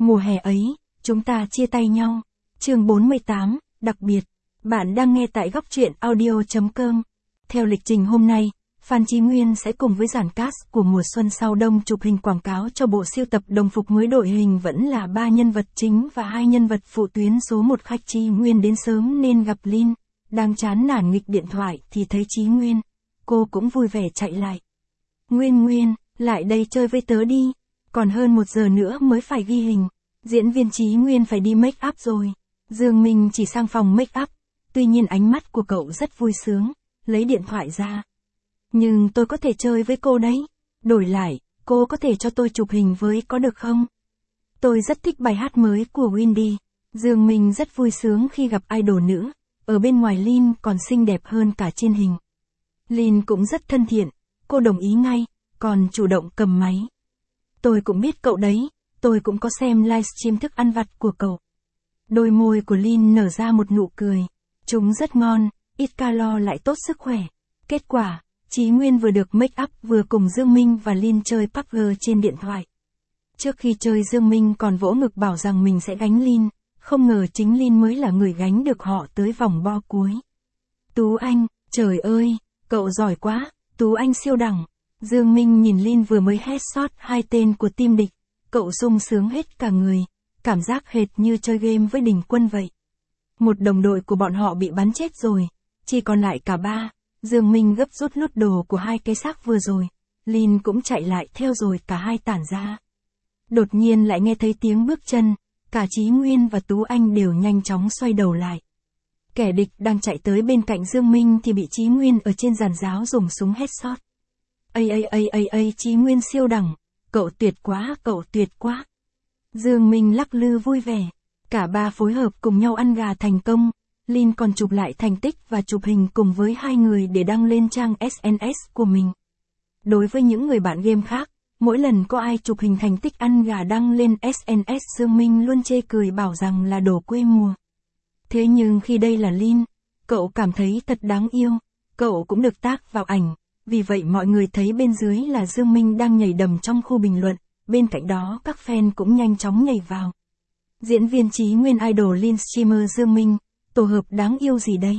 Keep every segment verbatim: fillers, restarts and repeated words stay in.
Mùa hè ấy, chúng ta chia tay nhau. Chương bốn mươi tám, đặc biệt. Bạn đang nghe tại góc truyện audio chấm com. Theo lịch trình hôm nay, Phan Chí Nguyên sẽ cùng với dàn cast của mùa xuân sau đông chụp hình quảng cáo cho bộ siêu tập đồng phục mới. Đội hình vẫn là ba nhân vật chính và hai nhân vật phụ tuyến. Số một khách Chí Nguyên đến sớm nên gặp Lin, đang chán nản nghịch điện thoại thì thấy Chí Nguyên. Cô cũng vui vẻ chạy lại. Nguyên Nguyên, lại đây chơi với tớ đi. Còn hơn một giờ nữa mới phải ghi hình. Diễn viên Chí Nguyên phải đi make up rồi. Dương Minh chỉ sang phòng make up. Tuy nhiên ánh mắt của cậu rất vui sướng. Lấy điện thoại ra. Nhưng tôi có thể chơi với cô đấy. Đổi lại, cô có thể cho tôi chụp hình với có được không? Tôi rất thích bài hát mới của Windy. Dương Minh rất vui sướng khi gặp idol nữ. Ở bên ngoài Lin còn xinh đẹp hơn cả trên hình. Lin cũng rất thân thiện. Cô đồng ý ngay, còn chủ động cầm máy. Tôi cũng biết cậu đấy. Tôi cũng có xem livestream thức ăn vặt của cậu. Đôi môi của Lin nở ra một nụ cười. Chúng rất ngon, ít calo lại tốt sức khỏe. Kết quả, Chí Nguyên vừa được make up vừa cùng Dương Minh và Lin chơi pê u bê giê trên điện thoại. Trước khi chơi Dương Minh còn vỗ ngực bảo rằng mình sẽ gánh Lin, không ngờ chính Lin mới là người gánh được họ tới vòng bo cuối. Tú Anh, trời ơi, cậu giỏi quá, Tú Anh siêu đẳng. Dương Minh nhìn Lin vừa mới headshot hai tên của team địch, cậu sung sướng hết cả người, cảm giác hệt như chơi game với đình quân vậy. Một đồng đội của bọn họ bị bắn chết rồi, chỉ còn lại cả ba. Dương Minh gấp rút lút đồ của hai cái xác vừa rồi. Lin cũng chạy lại theo rồi cả hai tản ra. Đột nhiên lại nghe thấy tiếng bước chân, cả Chí Nguyên và Tú Anh đều nhanh chóng xoay đầu lại. Kẻ địch đang chạy tới bên cạnh Dương Minh thì bị Chí Nguyên ở trên giàn giáo dùng súng headshot. Ây ây ây ây ây Chí Nguyên siêu đẳng, cậu tuyệt quá, cậu tuyệt quá. Dương Minh lắc lư vui vẻ, cả ba phối hợp cùng nhau ăn gà thành công. Lin còn chụp lại thành tích và chụp hình cùng với hai người để đăng lên trang ét en ét của mình. Đối với những người bạn game khác, mỗi lần có ai chụp hình thành tích ăn gà đăng lên ét en ét Dương Minh luôn chê cười bảo rằng là đồ quê mùa. Thế nhưng khi đây là Lin, cậu cảm thấy thật đáng yêu, cậu cũng được tác vào ảnh, vì vậy mọi người thấy bên dưới là Dương Minh đang nhảy đầm trong khu bình luận, bên cạnh đó các fan cũng nhanh chóng nhảy vào. Diễn viên Chí Nguyên idol Lin streamer Dương Minh, tổ hợp đáng yêu gì đây?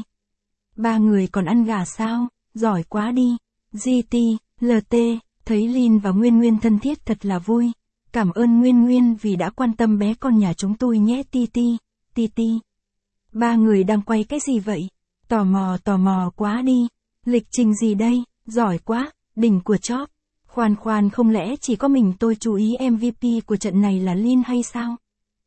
Ba người còn ăn gà sao? Giỏi quá đi. giê tê, lờ tê, thấy Lin và Nguyên Nguyên thân thiết thật là vui. Cảm ơn Nguyên Nguyên vì đã quan tâm bé con nhà chúng tôi nhé Ti Ti, Ti Ti. Ba người đang quay cái gì vậy? Tò mò tò mò quá đi. Lịch trình gì đây? Giỏi quá, đỉnh của chóp. Khoan khoan không lẽ chỉ có mình tôi chú ý em vê pê của trận này là Lin hay sao?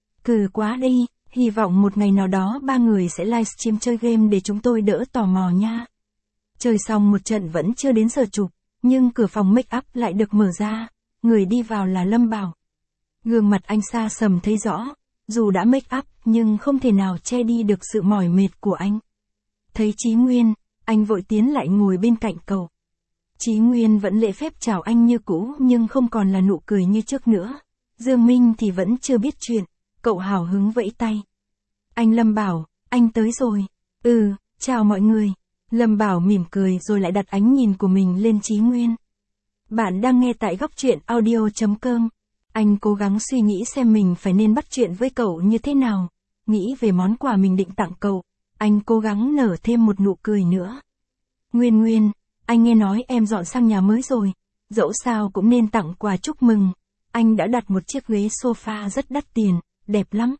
Cừ quá đi. Hy vọng một ngày nào đó ba người sẽ livestream chơi game để chúng tôi đỡ tò mò nha. Chơi xong một trận vẫn chưa đến giờ chụp, nhưng cửa phòng make up lại được mở ra, người đi vào là Lâm Bảo. Gương mặt anh xa sầm thấy rõ, dù đã make up nhưng không thể nào che đi được sự mỏi mệt của anh. Thấy Chí Nguyên, anh vội tiến lại ngồi bên cạnh cậu. Chí Nguyên vẫn lễ phép chào anh như cũ nhưng không còn là nụ cười như trước nữa. Dương Minh thì vẫn chưa biết chuyện. Cậu hào hứng vẫy tay. Anh Lâm Bảo, anh tới rồi. Ừ, chào mọi người. Lâm Bảo mỉm cười rồi lại đặt ánh nhìn của mình lên Chí Nguyên. Bạn đang nghe tại góc truyện audio chấm com. Anh cố gắng suy nghĩ xem mình phải nên bắt chuyện với cậu như thế nào. Nghĩ về món quà mình định tặng cậu. Anh cố gắng nở thêm một nụ cười nữa. Nguyên Nguyên, anh nghe nói em dọn sang nhà mới rồi. Dẫu sao cũng nên tặng quà chúc mừng. Anh đã đặt một chiếc ghế sofa rất đắt tiền. Đẹp lắm.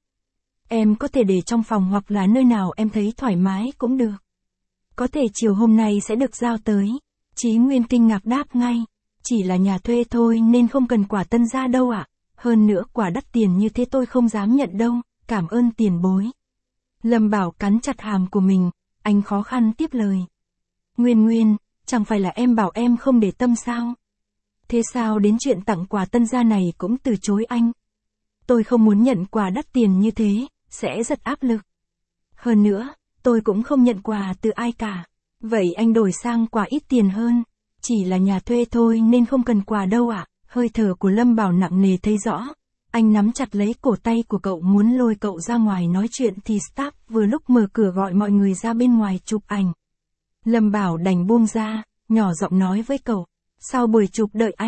Em có thể để trong phòng hoặc là nơi nào em thấy thoải mái cũng được. Có thể chiều hôm nay sẽ được giao tới. Chí Nguyên kinh ngạc đáp ngay. Chỉ là nhà thuê thôi nên không cần quả tân gia đâu ạ. À? Hơn nữa quả đắt tiền như thế tôi không dám nhận đâu. Cảm ơn tiền bối. Lâm Bảo cắn chặt hàm của mình. Anh khó khăn tiếp lời. Nguyên Nguyên, chẳng phải là em bảo em không để tâm sao? Thế sao đến chuyện tặng quà tân gia này cũng từ chối anh? Tôi không muốn nhận quà đắt tiền như thế, sẽ rất áp lực. Hơn nữa, tôi cũng không nhận quà từ ai cả. Vậy anh đổi sang quà ít tiền hơn. Chỉ là nhà thuê thôi nên không cần quà đâu ạ. À? Hơi thở của Lâm Bảo nặng nề thấy rõ. Anh nắm chặt lấy cổ tay của cậu muốn lôi cậu ra ngoài nói chuyện thì staff vừa lúc mở cửa gọi mọi người ra bên ngoài chụp ảnh. Lâm Bảo đành buông ra, nhỏ giọng nói với cậu. Sau buổi chụp đợi anh.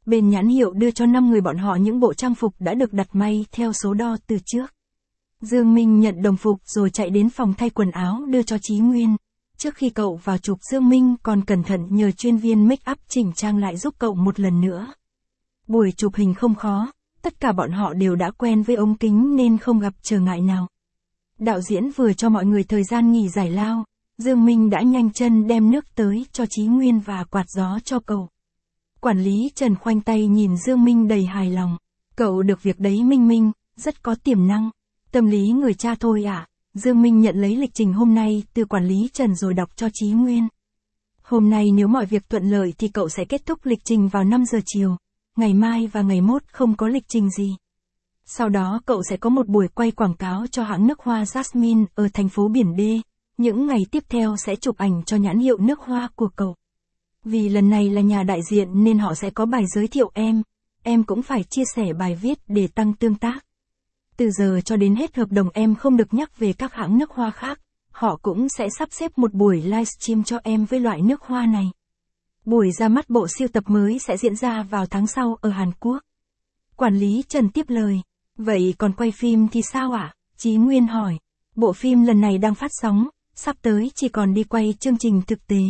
Bên nhãn hiệu đưa cho năm người bọn họ những bộ trang phục đã được đặt may theo số đo từ trước. Dương Minh nhận đồng phục rồi chạy đến phòng thay quần áo đưa cho Chí Nguyên. Trước khi cậu vào chụp, Dương Minh còn cẩn thận nhờ chuyên viên make up chỉnh trang lại giúp cậu một lần nữa. Buổi chụp hình không khó, tất cả bọn họ đều đã quen với ống kính nên không gặp trở ngại nào. Đạo diễn vừa cho mọi người thời gian nghỉ giải lao, Dương Minh đã nhanh chân đem nước tới cho Chí Nguyên và quạt gió cho cậu. Quản lý Trần khoanh tay nhìn Dương Minh đầy hài lòng. Cậu được việc đấy Minh Minh, rất có tiềm năng. Tâm lý người cha thôi à. Dương Minh nhận lấy lịch trình hôm nay từ quản lý Trần rồi đọc cho Chí Nguyên. Hôm nay nếu mọi việc thuận lợi thì cậu sẽ kết thúc lịch trình vào năm giờ chiều. Ngày mai và ngày mốt không có lịch trình gì. Sau đó cậu sẽ có một buổi quay quảng cáo cho hãng nước hoa Jasmine ở thành phố Biển D. Những ngày tiếp theo sẽ chụp ảnh cho nhãn hiệu nước hoa của cậu. Vì lần này là nhà đại diện nên họ sẽ có bài giới thiệu em. Em cũng phải chia sẻ bài viết để tăng tương tác. Từ giờ cho đến hết hợp đồng em không được nhắc về các hãng nước hoa khác. Họ cũng sẽ sắp xếp một buổi livestream cho em với loại nước hoa này. Buổi ra mắt bộ sưu tập mới sẽ diễn ra vào tháng sau ở Hàn Quốc. Quản lý Trần tiếp lời. Vậy còn quay phim thì sao ạ? À? Chí Nguyên hỏi. Bộ phim lần này đang phát sóng, sắp tới chỉ còn đi quay chương trình thực tế.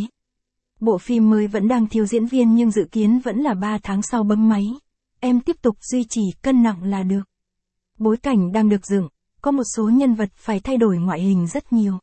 Bộ phim mới vẫn đang thiếu diễn viên nhưng dự kiến vẫn là ba tháng sau bấm máy. Em tiếp tục duy trì cân nặng là được. Bối cảnh đang được dựng, có một số nhân vật phải thay đổi ngoại hình rất nhiều.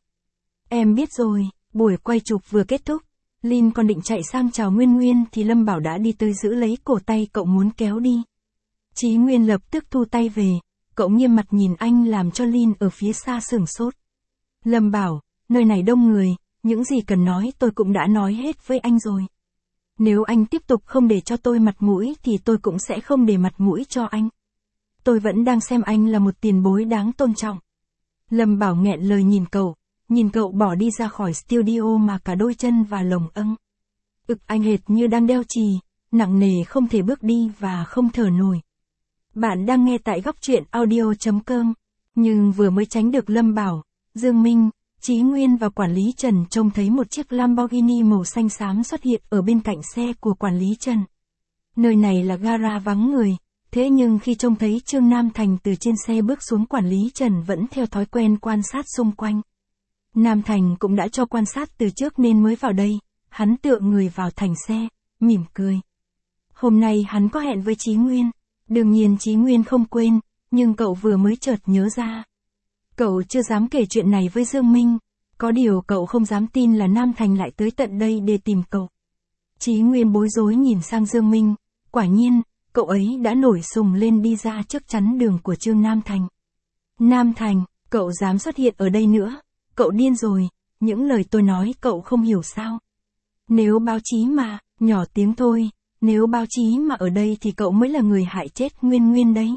Em biết rồi, buổi quay chụp vừa kết thúc, Lin còn định chạy sang chào Nguyên Nguyên thì Lâm Bảo đã đi tới giữ lấy cổ tay cậu muốn kéo đi. Chí Nguyên lập tức thu tay về, cậu nghiêm mặt nhìn anh làm cho Lin ở phía xa sửng sốt. Lâm Bảo, nơi này đông người, những gì cần nói tôi cũng đã nói hết với anh rồi. Nếu anh tiếp tục không để cho tôi mặt mũi thì tôi cũng sẽ không để mặt mũi cho anh. Tôi vẫn đang xem anh là một tiền bối đáng tôn trọng. Lâm Bảo nghẹn lời nhìn cậu, nhìn cậu bỏ đi ra khỏi studio mà cả đôi chân và lồng âng. Ực anh hệt như đang đeo chì, nặng nề không thể bước đi và không thở nổi. Bạn đang nghe tại góc truyện audio chấm com, nhưng vừa mới tránh được Lâm Bảo, Dương Minh, Chí Nguyên và quản lý Trần trông thấy một chiếc Lamborghini màu xanh xám xuất hiện ở bên cạnh xe của quản lý Trần. Nơi này là gara vắng người, thế nhưng khi trông thấy Trương Nam Thành từ trên xe bước xuống, quản lý Trần vẫn theo thói quen quan sát xung quanh. Nam Thành cũng đã cho quan sát từ trước nên mới vào đây, hắn tựa người vào thành xe, mỉm cười. Hôm nay hắn có hẹn với Chí Nguyên, đương nhiên Chí Nguyên không quên, nhưng cậu vừa mới chợt nhớ ra. Cậu chưa dám kể chuyện này với Dương Minh, có điều cậu không dám tin là Nam Thành lại tới tận đây để tìm cậu. Chí Nguyên bối rối nhìn sang Dương Minh, quả nhiên, cậu ấy đã nổi sùng lên đi ra trước chắn đường của Trương Nam Thành. Nam Thành, cậu dám xuất hiện ở đây nữa, cậu điên rồi, những lời tôi nói cậu không hiểu sao. Nếu báo chí mà, nhỏ tiếng thôi, nếu báo chí mà ở đây thì cậu mới là người hại chết Nguyên Nguyên đấy.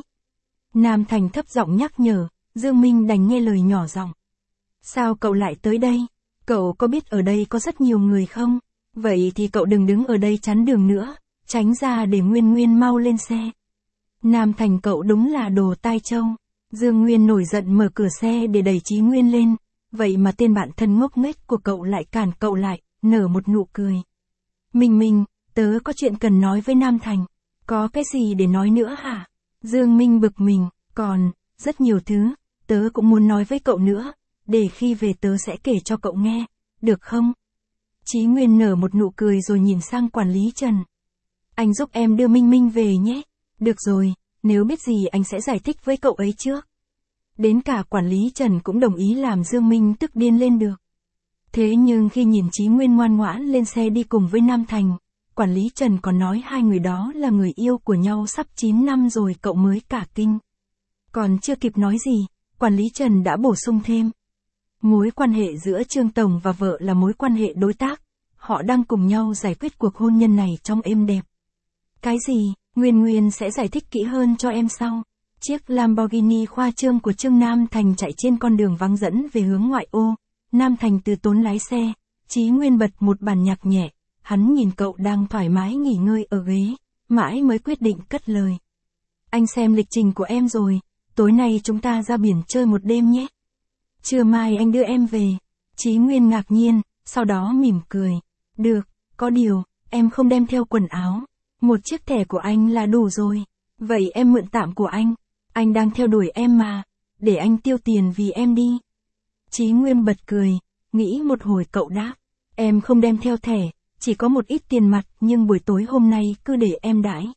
Nam Thành thấp giọng nhắc nhở, Dương Minh đành nghe lời nhỏ giọng. Sao cậu lại tới đây? Cậu có biết ở đây có rất nhiều người không? Vậy thì cậu đừng đứng ở đây chắn đường nữa, tránh ra để Nguyên Nguyên mau lên xe. Nam Thành cậu đúng là đồ tai trâu. Dương Nguyên nổi giận mở cửa xe để đẩy Chí Nguyên lên, vậy mà tên bạn thân ngốc nghếch của cậu lại cản cậu lại, nở một nụ cười. Minh Minh, tớ có chuyện cần nói với Nam Thành. Có cái gì để nói nữa hả? Dương Minh bực mình, còn, rất nhiều thứ, tớ cũng muốn nói với cậu nữa, để khi về tớ sẽ kể cho cậu nghe, được không? Chí Nguyên nở một nụ cười rồi nhìn sang quản lý Trần. Anh giúp em đưa Minh Minh về nhé. Được rồi, nếu biết gì anh sẽ giải thích với cậu ấy trước. Đến cả quản lý Trần cũng đồng ý làm Dương Minh tức điên lên được. Thế nhưng khi nhìn Chí Nguyên ngoan ngoãn lên xe đi cùng với Nam Thành, quản lý Trần còn nói hai người đó là người yêu của nhau sắp chín năm rồi cậu mới cả kinh. Còn chưa kịp nói gì, quản lý Trần đã bổ sung thêm. Mối quan hệ giữa Trương Tổng và vợ là mối quan hệ đối tác, họ đang cùng nhau giải quyết cuộc hôn nhân này trong êm đẹp. Cái gì? Nguyên Nguyên sẽ giải thích kỹ hơn cho em sau. Chiếc Lamborghini khoa trương của Trương Nam Thành chạy trên con đường vắng dẫn về hướng ngoại ô. Nam Thành từ tốn lái xe, Chí Nguyên bật một bản nhạc nhẹ, hắn nhìn cậu đang thoải mái nghỉ ngơi ở ghế, mãi mới quyết định cất lời. Anh xem lịch trình của em rồi, tối nay chúng ta ra biển chơi một đêm nhé. Trưa mai anh đưa em về. Chí Nguyên ngạc nhiên, sau đó mỉm cười. Được, có điều, em không đem theo quần áo. Một chiếc thẻ của anh là đủ rồi. Vậy em mượn tạm của anh. Anh đang theo đuổi em mà. Để anh tiêu tiền vì em đi. Chí Nguyên bật cười. Nghĩ một hồi cậu đáp. Em không đem theo thẻ. Chỉ có một ít tiền mặt nhưng buổi tối hôm nay cứ để em đãi.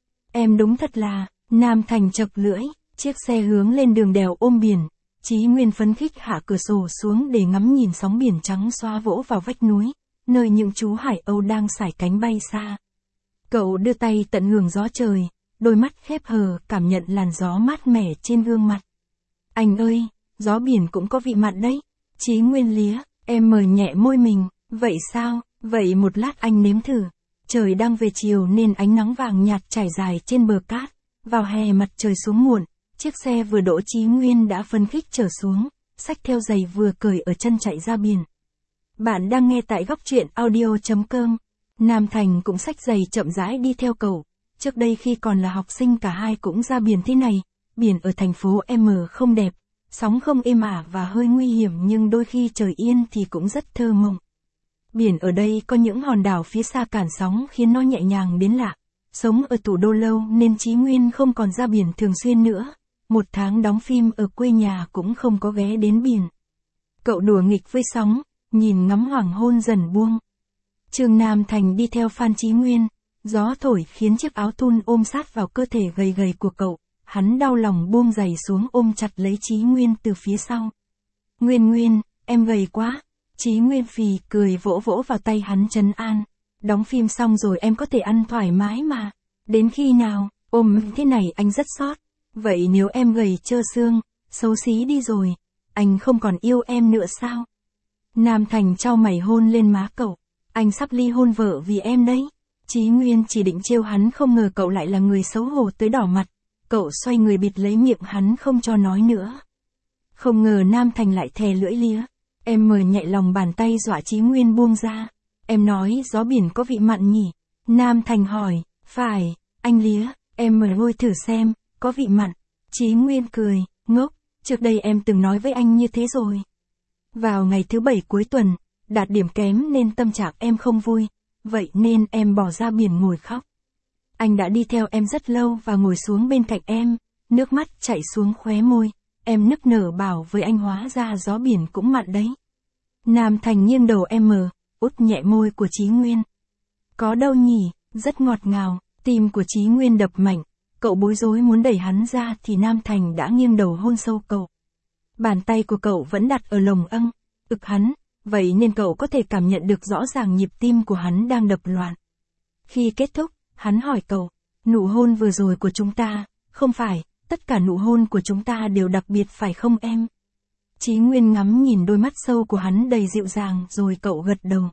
Em đúng thật là. Nam Thành chật lưỡi. Chiếc xe hướng lên đường đèo ôm biển. Chí Nguyên phấn khích hạ cửa sổ xuống để ngắm nhìn sóng biển trắng xóa vỗ vào vách núi, nơi những chú hải âu đang sải cánh bay xa. Cậu đưa tay tận hưởng gió trời, đôi mắt khép hờ cảm nhận làn gió mát mẻ trên gương mặt. Anh ơi, gió biển cũng có vị mặn đấy. Chí Nguyên lía, em mời nhẹ môi mình, vậy sao, vậy một lát anh nếm thử. Trời đang về chiều nên ánh nắng vàng nhạt trải dài trên bờ cát, vào hè mặt trời xuống muộn. Chiếc xe vừa đỗ Chí Nguyên đã phấn khích trở xuống, xách theo giày vừa cởi ở chân chạy ra biển. Bạn đang nghe tại góc truyện audio chấm com. Nam Thành cũng xách giày chậm rãi đi theo cậu. Trước đây khi còn là học sinh cả hai cũng ra biển thế này. Biển ở thành phố M không đẹp, sóng không êm ả và hơi nguy hiểm nhưng đôi khi trời yên thì cũng rất thơ mộng. Biển ở đây có những hòn đảo phía xa cản sóng khiến nó nhẹ nhàng đến lạ. Sống ở thủ đô lâu nên Chí Nguyên không còn ra biển thường xuyên nữa. Một tháng đóng phim ở quê nhà cũng không có ghé đến biển. Cậu đùa nghịch với sóng, nhìn ngắm hoàng hôn dần buông. Trương Nam Thành đi theo Phan Chí Nguyên, gió thổi khiến chiếc áo thun ôm sát vào cơ thể gầy gầy của cậu, hắn đau lòng buông giày xuống ôm chặt lấy Chí Nguyên từ phía sau. Nguyên Nguyên, em gầy quá. Chí Nguyên phì cười vỗ vỗ vào tay hắn trấn an. Đóng phim xong rồi em có thể ăn thoải mái mà. Đến khi nào, ôm thế này anh rất sót. Vậy nếu em gầy trơ xương, xấu xí đi rồi, anh không còn yêu em nữa sao? Nam Thành chau mày hôn lên má cậu. Anh sắp ly hôn vợ vì em đấy. Chí Nguyên chỉ định trêu hắn không ngờ cậu lại là người xấu hổ tới đỏ mặt. Cậu xoay người bịt lấy miệng hắn không cho nói nữa. Không ngờ Nam Thành lại thè lưỡi lía. Em mời nhẹ lòng bàn tay dọa Chí Nguyên buông ra. Em nói gió biển có vị mặn nhỉ? Nam Thành hỏi. Phải, anh lía, em mời ngồi thử xem, có vị mặn. Chí Nguyên cười, ngốc, trước đây em từng nói với anh như thế rồi. Vào ngày thứ bảy cuối tuần, đạt điểm kém nên tâm trạng em không vui, vậy nên em bỏ ra biển ngồi khóc. Anh đã đi theo em rất lâu và ngồi xuống bên cạnh em, nước mắt chảy xuống khóe môi, em nức nở bảo với anh hóa ra gió biển cũng mặn đấy. Nam Thành nghiêng đầu em mờ, út nhẹ môi của Chí Nguyên. Có đâu nhỉ, rất ngọt ngào, tim của Chí Nguyên đập mạnh, cậu bối rối muốn đẩy hắn ra thì Nam Thành đã nghiêng đầu hôn sâu cậu. Bàn tay của cậu vẫn đặt ở lồng âng, ực hắn, vậy nên cậu có thể cảm nhận được rõ ràng nhịp tim của hắn đang đập loạn. Khi kết thúc, hắn hỏi cậu, nụ hôn vừa rồi của chúng ta, không phải, tất cả nụ hôn của chúng ta đều đặc biệt phải không em? Chí Nguyên ngắm nhìn đôi mắt sâu của hắn đầy dịu dàng rồi cậu gật đầu.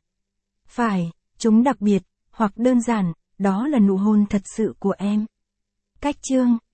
Phải, chúng đặc biệt, hoặc đơn giản, đó là nụ hôn thật sự của em. Cách chương